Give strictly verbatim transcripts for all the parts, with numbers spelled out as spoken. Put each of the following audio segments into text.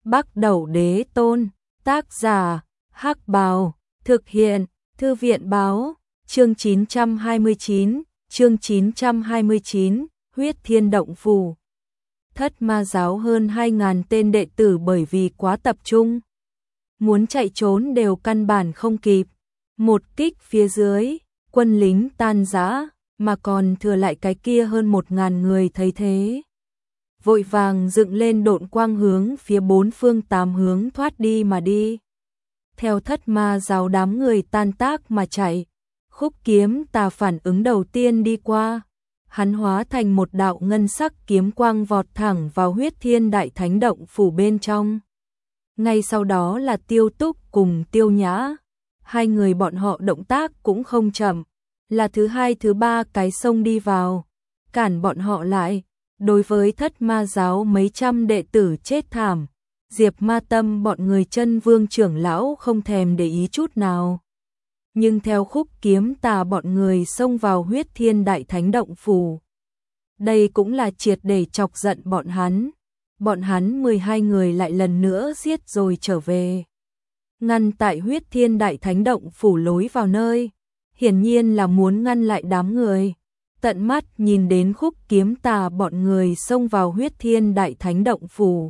Bắc Đẩu Đế Tôn, tác giả, Hắc Bào, thực hiện, Thư viện báo, chương chín trăm hai mươi chín, chương chín trăm hai mươi chín, Huyết Thiên Động Phủ. Thất Ma giáo hơn hai nghìn tên đệ tử bởi vì quá tập trung, muốn chạy trốn đều căn bản không kịp. Một kích phía dưới, quân lính tan rã, mà còn thừa lại cái kia hơn một nghìn người thấy thế, vội vàng dựng lên độn quang hướng phía bốn phương tám hướng thoát đi mà đi. Theo Thất Ma giáo đám người tan tác mà chạy, Khúc Kiếm Tà phản ứng đầu tiên đi qua, hắn hóa thành một đạo ngân sắc kiếm quang vọt thẳng vào Huyết Thiên Đại Thánh Động Phủ bên trong. Ngay sau đó là Tiêu Túc cùng Tiêu Nhã, hai người bọn họ động tác cũng không chậm, là thứ hai thứ ba cái xông đi vào, cản bọn họ lại. Đối với Thất Ma giáo mấy trăm đệ tử chết thảm, Diệp Ma Tâm bọn người Chân Vương trưởng lão không thèm để ý chút nào. Nhưng theo Khúc Kiếm Tà bọn người xông vào Huyết Thiên Đại Thánh Động Phủ, đây cũng là triệt để chọc giận bọn hắn. Bọn hắn mười hai người lại lần nữa giết rồi trở về, ngăn tại Huyết Thiên Đại Thánh Động Phủ lối vào nơi, hiển nhiên là muốn ngăn lại đám người. Tận mắt nhìn đến Khúc Kiếm Tà bọn người xông vào Huyết Thiên Đại Thánh Động Phủ,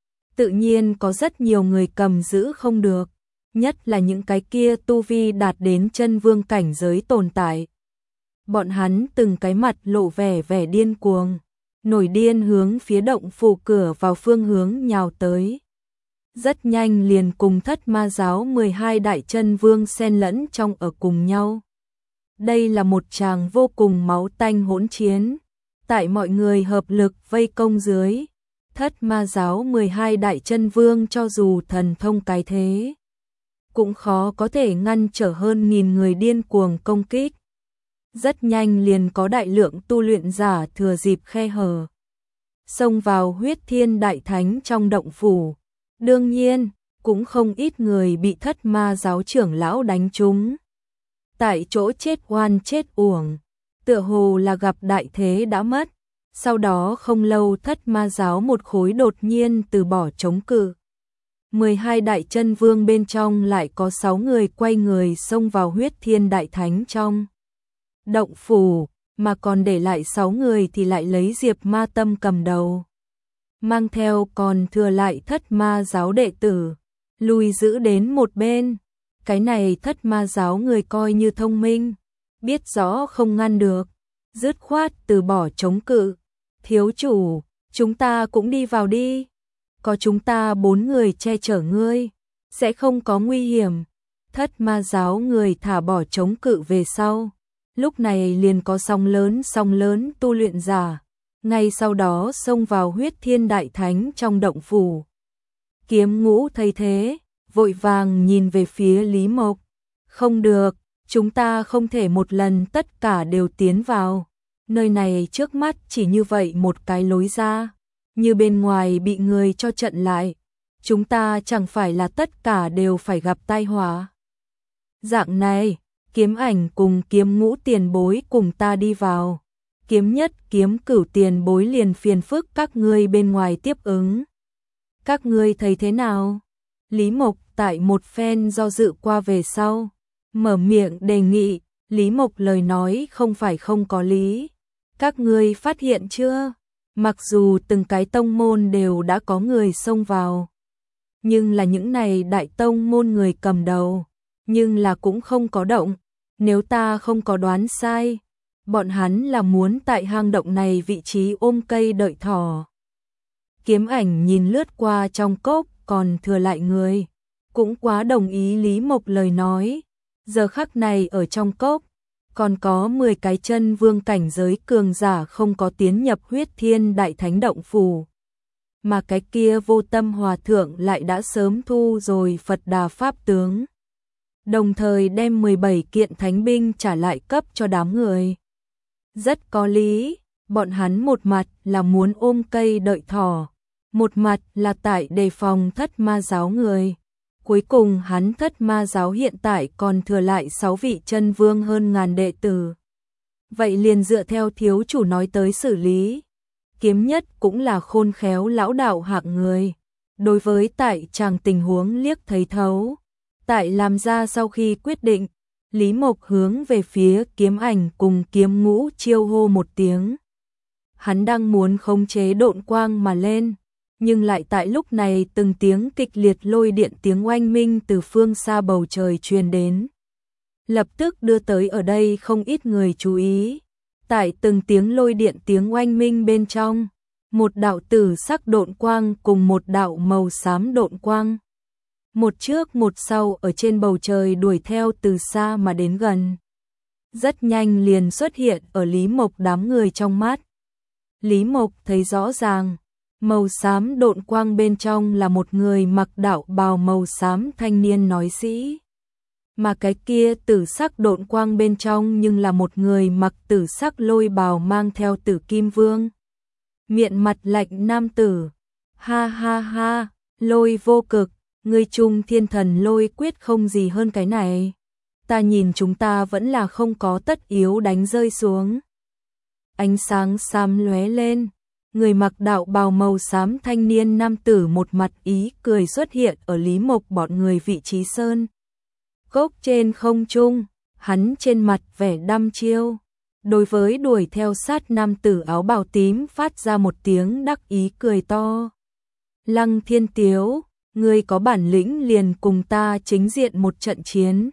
tự nhiên có rất nhiều người cầm giữ không được, nhất là những cái kia tu vi đạt đến chân vương cảnh giới tồn tại. Bọn hắn từng cái mặt lộ vẻ vẻ điên cuồng, nổi điên hướng phía động phủ cửa vào phương hướng nhào tới. Rất nhanh liền cùng Thất Ma giáo mười hai đại chân vương xen lẫn trong ở cùng nhau. Đây là một tràng vô cùng máu tanh hỗn chiến. Tại mọi người hợp lực vây công dưới, Thất Ma giáo mười hai đại chân vương cho dù thần thông cái thế, cũng khó có thể ngăn trở hơn nghìn người điên cuồng công kích. Rất nhanh liền có đại lượng tu luyện giả thừa dịp khe hở, xông vào Huyết Thiên Đại Thánh trong động phủ. Đương nhiên, cũng không ít người bị Thất Ma giáo trưởng lão đánh trúng. Tại chỗ chết oan chết uổng, tựa hồ là gặp đại thế đã mất. Sau đó không lâu Thất Ma giáo một khối đột nhiên từ bỏ chống cự. mười hai đại chân vương bên trong lại có sáu người quay người xông vào Huyết Thiên Đại Thánh trong động phủ, mà còn để lại sáu người thì lại lấy Diệp Ma Tâm cầm đầu, mang theo còn thừa lại Thất Ma giáo đệ tử, lùi giữ đến một bên. Cái này Thất Ma giáo người coi như thông minh, biết rõ không ngăn được, dứt khoát từ bỏ chống cự. Thiếu chủ, chúng ta cũng đi vào đi, có chúng ta bốn người che chở ngươi, sẽ không có nguy hiểm. Thất Ma giáo người thả bỏ chống cự về sau, lúc này liền có sóng lớn sóng lớn tu luyện giả, ngay sau đó xông vào Huyết Thiên Đại Thánh trong động phủ. Kiếm Ngũ thấy thế, vội vàng nhìn về phía Lý Mộc. Không được, chúng ta không thể một lần tất cả đều tiến vào. Nơi này trước mắt chỉ như vậy một cái lối ra, như bên ngoài bị người cho chặn lại, chúng ta chẳng phải là tất cả đều phải gặp tai họa. Dạng này, Kiếm Ảnh cùng Kiếm Ngũ tiền bối cùng ta đi vào. Kiếm Nhất, Kiếm Cửu tiền bối liền phiền phức các ngươi bên ngoài tiếp ứng. Các ngươi thấy thế nào? Lý Mộc tại một phen do dự qua về sau, mở miệng đề nghị. Lý Mộc lời nói không phải không có lý. Các ngươi phát hiện chưa? Mặc dù từng cái tông môn đều đã có người xông vào, nhưng là những này đại tông môn người cầm đầu, nhưng là cũng không có động. Nếu ta không có đoán sai, bọn hắn là muốn tại hang động này vị trí ôm cây đợi thỏ. Kiếm Ảnh nhìn lướt qua trong cốc còn thừa lại người, cũng quá đồng ý Lý Mộc lời nói. Giờ khắc này ở trong cốc, còn có mười cái chân vương cảnh giới cường giả không có tiến nhập Huyết Thiên Đại Thánh động phủ. Mà cái kia Vô Tâm Hòa Thượng lại đã sớm thu rồi Phật Đà Pháp tướng, đồng thời đem mười bảy kiện thánh binh trả lại cấp cho đám người. Rất có lý, bọn hắn một mặt là muốn ôm cây đợi thỏ, một mặt là tại đề phòng Thất Ma giáo người. Cuối cùng hắn Thất Ma giáo hiện tại còn thừa lại sáu vị chân vương hơn ngàn đệ tử. Vậy liền dựa theo thiếu chủ nói tới xử lý. Kiếm Nhất cũng là khôn khéo lão đạo hạng người, Đối với tại chàng tình huống liếc thấy thấu, tại làm ra sau khi quyết định, Lý Mộc hướng về phía Kiếm Ảnh cùng Kiếm Ngũ chiêu hô một tiếng. Hắn đang muốn khống chế độn quang mà lên, nhưng lại tại lúc này từng tiếng kịch liệt lôi điện tiếng oanh minh từ phương xa bầu trời truyền đến. Lập tức đưa tới ở đây không ít người chú ý. Tại từng tiếng lôi điện tiếng oanh minh bên trong, một đạo tử sắc độn quang cùng một đạo màu xám độn quang. Một trước một sau ở trên bầu trời đuổi theo từ xa mà đến gần. Rất nhanh liền xuất hiện ở Lý Mộc đám người trong mắt. Lý Mộc thấy rõ ràng, màu xám độn quang bên trong là một người mặc đạo bào màu xám thanh niên nói sĩ. Mà cái kia tử sắc độn quang bên trong nhưng là một người mặc tử sắc lôi bào mang theo Tử Kim Vương. Miệng mặt lạnh nam tử. Ha ha ha, Lôi vô cực, ngươi Trung Thiên Thần Lôi quyết không gì hơn cái này. Ta nhìn chúng ta vẫn là không có tất yếu đánh rơi xuống. Ánh sáng xám lóe lên, người mặc đạo bào màu xám thanh niên nam tử một mặt ý cười xuất hiện ở Lý Mộc bọn người vị trí sơn. Gốc trên không trung, hắn trên mặt vẻ đăm chiêu. Đối với đuổi theo sát nam tử áo bào tím phát ra một tiếng đắc ý cười to. Lăng Thiên Tiếu, ngươi có bản lĩnh liền cùng ta chính diện một trận chiến.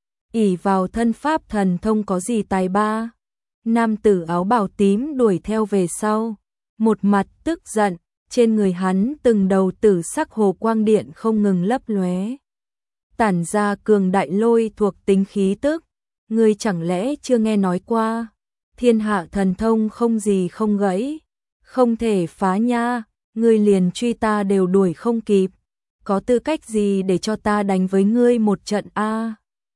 Ỷ vào thân pháp thần thông có gì tài ba. Nam tử áo bào tím đuổi theo về sau, một mặt tức giận, trên người hắn từng đầu tử sắc hồ quang điện không ngừng lấp lóe. Tản ra cường đại lôi thuộc tính khí tức, ngươi chẳng lẽ chưa nghe nói qua, thiên hạ thần thông không gì không gãy, không thể phá nha, ngươi liền truy ta đều đuổi không kịp, có tư cách gì để cho ta đánh với ngươi một trận a?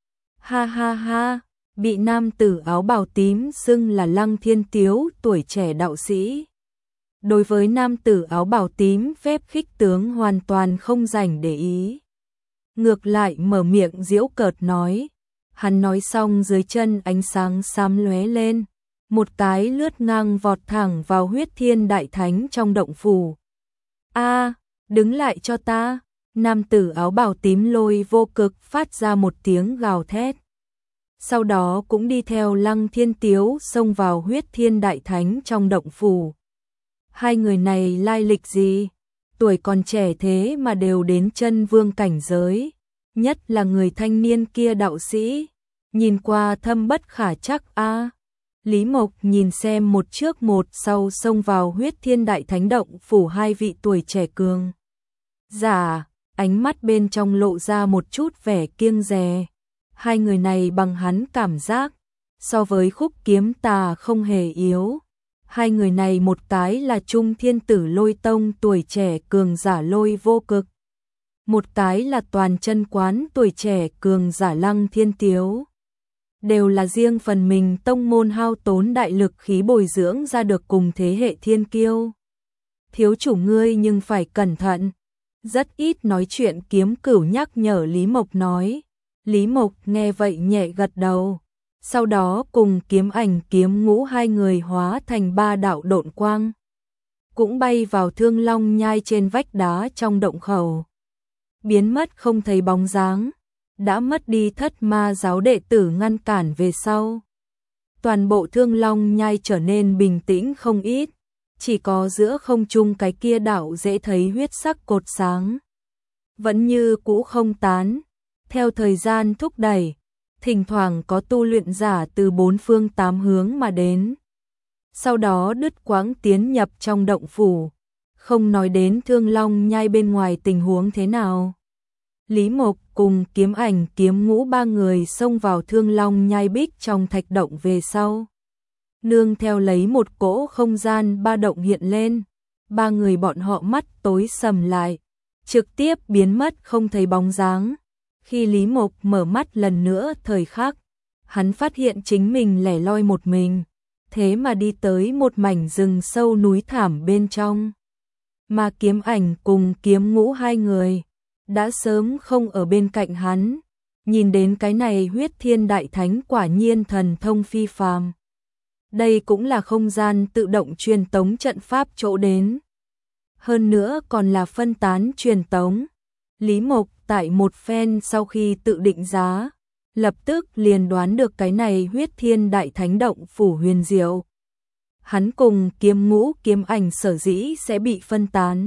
Ha ha ha, bị nam tử áo bào tím xưng là Lăng Thiên Tiếu tuổi trẻ đạo sĩ. Đối với nam tử áo bào tím phép khích tướng hoàn toàn không dành để ý. Ngược lại mở miệng giễu cợt nói. Hắn nói xong dưới chân ánh sáng xám lóe lên. Một cái lướt ngang vọt thẳng vào Huyết Thiên Đại Thánh trong động phủ. A, đứng lại cho ta. Nam tử áo bào tím Lôi vô cực phát ra một tiếng gào thét. Sau đó cũng đi theo Lăng Thiên Tiếu xông vào Huyết Thiên Đại Thánh trong động phủ. Hai người này lai lịch gì? Tuổi còn trẻ thế mà đều đến chân vương cảnh giới. Nhất là người thanh niên kia đạo sĩ. Nhìn qua thâm bất khả chắc a. À. Lý Mộc nhìn xem một trước một sau xông vào Huyết Thiên Đại Thánh động phủ hai vị tuổi trẻ cường. Giả, ánh mắt bên trong lộ ra một chút vẻ kiêng dè. Hai người này bằng hắn cảm giác, so với Khúc Kiếm Tà không hề yếu. Hai người này một cái là Trung Thiên Tử Lôi Tông tuổi trẻ cường giả Lôi vô cực. Một cái là Toàn Chân Quán tuổi trẻ cường giả Lăng Thiên Tiếu. Đều là riêng phần mình tông môn hao tốn đại lực khí bồi dưỡng ra được cùng thế hệ thiên kiêu. Thiếu chủ ngươi nhưng phải cẩn thận. Rất ít nói chuyện Kiếm Cửu nhắc nhở Lý Mộc nói. Lý Mộc nghe vậy nhẹ gật đầu. Sau đó cùng Kiếm Ảnh Kiếm Ngũ hai người hóa thành ba đạo độn quang. Cũng bay vào Thương Long nhai trên vách đá trong động khẩu. Biến mất không thấy bóng dáng. Đã mất đi Thất Ma giáo đệ tử ngăn cản về sau. Toàn bộ Thương Long nhai trở nên bình tĩnh không ít. Chỉ có giữa không trung cái kia đạo dễ thấy huyết sắc cột sáng. Vẫn như cũ không tán. Theo thời gian thúc đẩy, thỉnh thoảng có tu luyện giả từ bốn phương tám hướng mà đến. Sau đó đứt quãng tiến nhập trong động phủ, không nói đến Thương Long nhai bên ngoài tình huống thế nào. Lý Mộc cùng Kiếm Ảnh Kiếm Ngũ ba người xông vào Thương Long nhai bích trong thạch động về sau. Nương theo lấy một cỗ không gian ba động hiện lên, ba người bọn họ mắt tối sầm lại, trực tiếp biến mất không thấy bóng dáng. Khi Lý Mộc mở mắt lần nữa thời khắc, hắn phát hiện chính mình lẻ loi một mình, thế mà đi tới một mảnh rừng sâu núi thảm bên trong. Mà Kiếm Ảnh cùng Kiếm Ngũ hai người, đã sớm không ở bên cạnh hắn, nhìn đến cái này Huyết Thiên Đại Thánh quả nhiên thần thông phi phàm. Đây cũng là không gian tự động truyền tống trận pháp chỗ đến. hơn nữa còn là phân tán truyền tống. Lý Mộc tại một phen sau khi tự định giá, lập tức liền đoán được cái này Huyết Thiên Đại Thánh Động Phủ huyền diệu. Hắn cùng Kiếm Ngũ Kiếm Ảnh sở dĩ sẽ bị phân tán,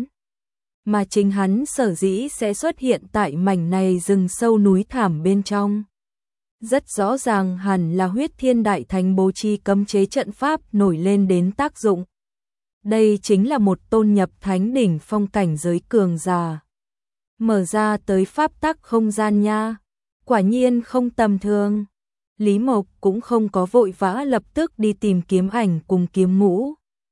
mà chính hắn sở dĩ sẽ xuất hiện tại mảnh này rừng sâu núi thảm bên trong. Rất rõ ràng hẳn là Huyết Thiên Đại Thánh bố trí cấm chế trận pháp nổi lên đến tác dụng. Đây chính là một tôn nhập thánh đỉnh phong cảnh giới cường giả. Mở ra tới pháp tắc không gian nha, quả nhiên không tầm thường. Lý Mộc cũng không có vội vã lập tức đi tìm Kiếm Ảnh cùng Kiếm Ngũ.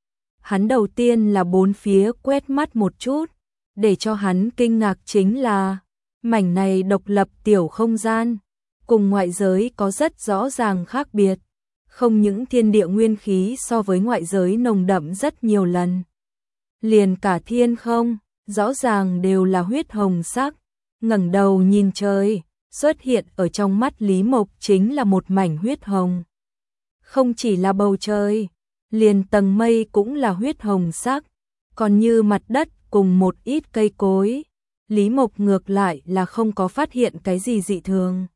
Hắn đầu tiên là bốn phía quét mắt một chút, để cho hắn kinh ngạc chính là mảnh này độc lập tiểu không gian, cùng ngoại giới có rất rõ ràng khác biệt. Không những thiên địa nguyên khí so với ngoại giới nồng đậm rất nhiều lần. Liền cả thiên không, rõ ràng đều là huyết hồng sắc. Ngẩng đầu nhìn trời, xuất hiện ở trong mắt Lý Mộc chính là một mảnh huyết hồng. Không chỉ là bầu trời, liền tầng mây cũng là huyết hồng sắc, còn như mặt đất cùng một ít cây cối. Lý Mộc ngược lại là không có phát hiện cái gì dị thường.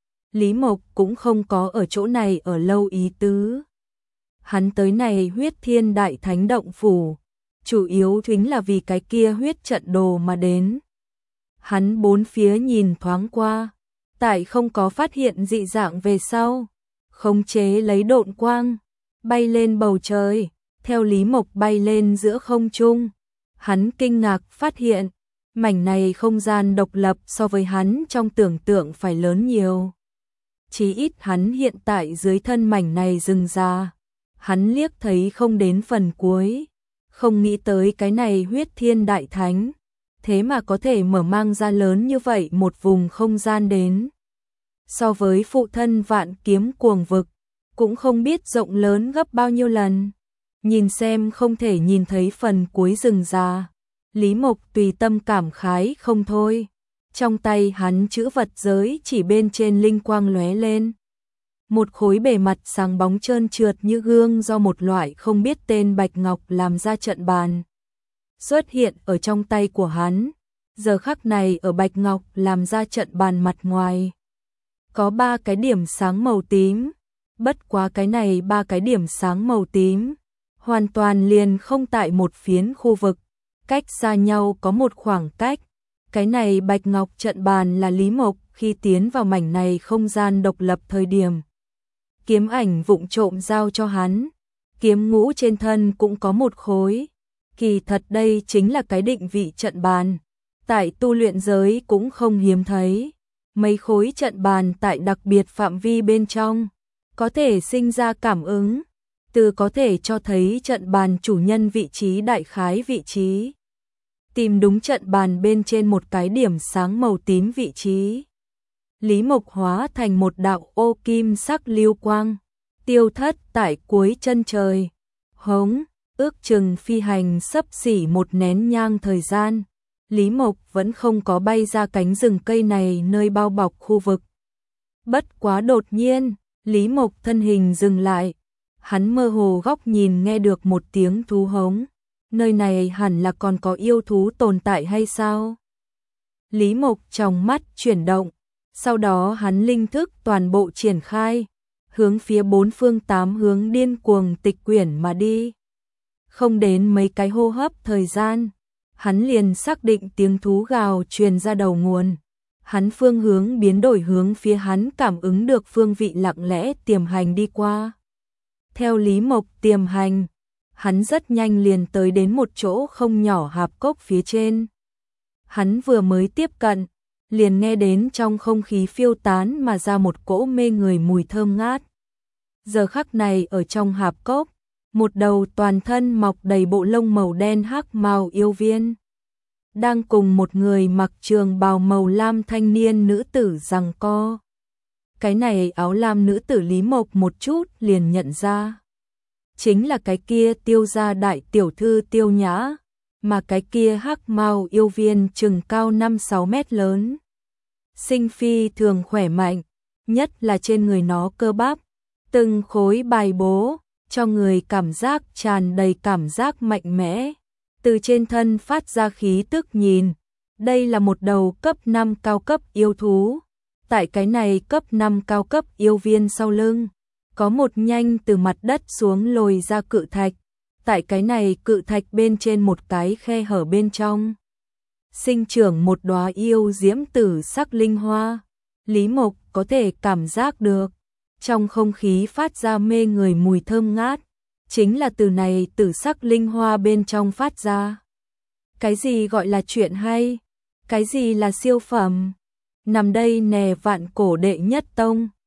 Lý Mộc cũng không có ở chỗ này ở lâu ý tứ. Hắn tới này Huyết Thiên Đại Thánh Động Phủ, chủ yếu chính là vì cái kia huyết trận đồ mà đến. Hắn bốn phía nhìn thoáng qua, tại không có phát hiện dị dạng về sau, khống chế lấy độn quang, bay lên bầu trời, theo Lý Mộc bay lên giữa không trung. Hắn kinh ngạc phát hiện, mảnh này không gian độc lập so với hắn trong tưởng tượng phải lớn nhiều. Chí ít hắn hiện tại dưới thân mảnh này rừng già, hắn liếc thấy không đến phần cuối, không nghĩ tới cái này Huyết Thiên Đại Thánh, thế mà có thể mở mang ra lớn như vậy một vùng không gian đến. So với phụ thân Vạn Kiếm Cuồng Vực, cũng không biết rộng lớn gấp bao nhiêu lần. Nhìn xem không thể nhìn thấy phần cuối rừng già, Lý Mộc tùy tâm cảm khái không thôi. Trong tay hắn chữ vật giới chỉ bên trên linh quang lóe lên. Một khối bề mặt sáng bóng trơn trượt như gương do một loại không biết tên bạch ngọc làm ra trận bàn. Xuất hiện ở trong tay của hắn, giờ khắc này ở bạch ngọc làm ra trận bàn mặt ngoài. Có ba cái điểm sáng màu tím, bất quá cái này ba cái điểm sáng màu tím, hoàn toàn liền không tại một phiến khu vực, cách xa nhau có một khoảng cách. Cái này bạch ngọc trận bàn là Lý Mộc khi tiến vào mảnh này không gian độc lập thời điểm. Kiếm Ảnh vụng trộm giao cho hắn, Kiếm Ngũ trên thân cũng có một khối. Kỳ thật đây chính là cái định vị trận bàn, tại tu luyện giới cũng không hiếm thấy. Mấy khối trận bàn tại đặc biệt phạm vi bên trong, có thể sinh ra cảm ứng, từ có thể cho thấy trận bàn chủ nhân vị trí đại khái vị trí. Tìm đúng trận bàn bên trên một cái điểm sáng màu tím vị trí. Lý Mộc hóa thành một đạo ô kim sắc lưu quang, tiêu thất tại cuối chân trời. Hống, ước chừng phi hành sấp xỉ một nén nhang thời gian, Lý Mộc vẫn không có bay ra cánh rừng cây này nơi bao bọc khu vực. Bất quá đột nhiên, Lý Mộc thân hình dừng lại, hắn mơ hồ góc nhìn nghe được một tiếng thú hống. Nơi này hẳn là còn có yêu thú tồn tại hay sao? Lý Mộc trong mắt chuyển động, sau đó hắn linh thức toàn bộ triển khai, hướng phía bốn phương tám hướng điên cuồng tịch quyển mà đi. Không đến mấy cái hô hấp thời gian, hắn liền xác định tiếng thú gào truyền ra đầu nguồn. Hắn phương hướng biến đổi hướng phía hắn cảm ứng được phương vị lặng lẽ tiềm hành đi qua. Theo Lý Mộc tiềm hành, hắn rất nhanh liền tới đến một chỗ không nhỏ hạp cốc phía trên. Hắn vừa mới tiếp cận, liền nghe đến trong không khí phiêu tán mà ra một cỗ mê người mùi thơm ngát. Giờ khắc này ở trong hạp cốc, một đầu toàn thân mọc đầy bộ lông màu đen hắc màu yêu viên, đang cùng một người mặc trường bào màu lam thanh niên nữ tử giằng co. Cái này áo lam nữ tử Lý Mộc một chút liền nhận ra. Chính là cái kia Tiêu gia đại tiểu thư Tiêu Nhã, mà cái kia hắc mao yêu viên chừng cao năm sáu mét lớn. Sinh phi thường khỏe mạnh, nhất là trên người nó cơ bắp, từng khối bài bố, cho người cảm giác tràn đầy cảm giác mạnh mẽ. từ trên thân phát ra khí tức nhìn. Đây là một đầu cấp năm cao cấp yêu thú. Tại cái này cấp năm cao cấp yêu viên sau lưng, có một nhanh từ mặt đất xuống lồi ra cự thạch. Tại cái này cự thạch bên trên một cái khe hở bên trong, sinh trưởng một đóa yêu diễm tử sắc linh hoa. Lý Mộc có thể cảm giác được, trong không khí phát ra mê người mùi thơm ngát, chính là từ này tử sắc linh hoa bên trong phát ra. Cái gì gọi là chuyện hay? Cái gì là siêu phẩm? Nằm đây nè vạn cổ đệ nhất tông,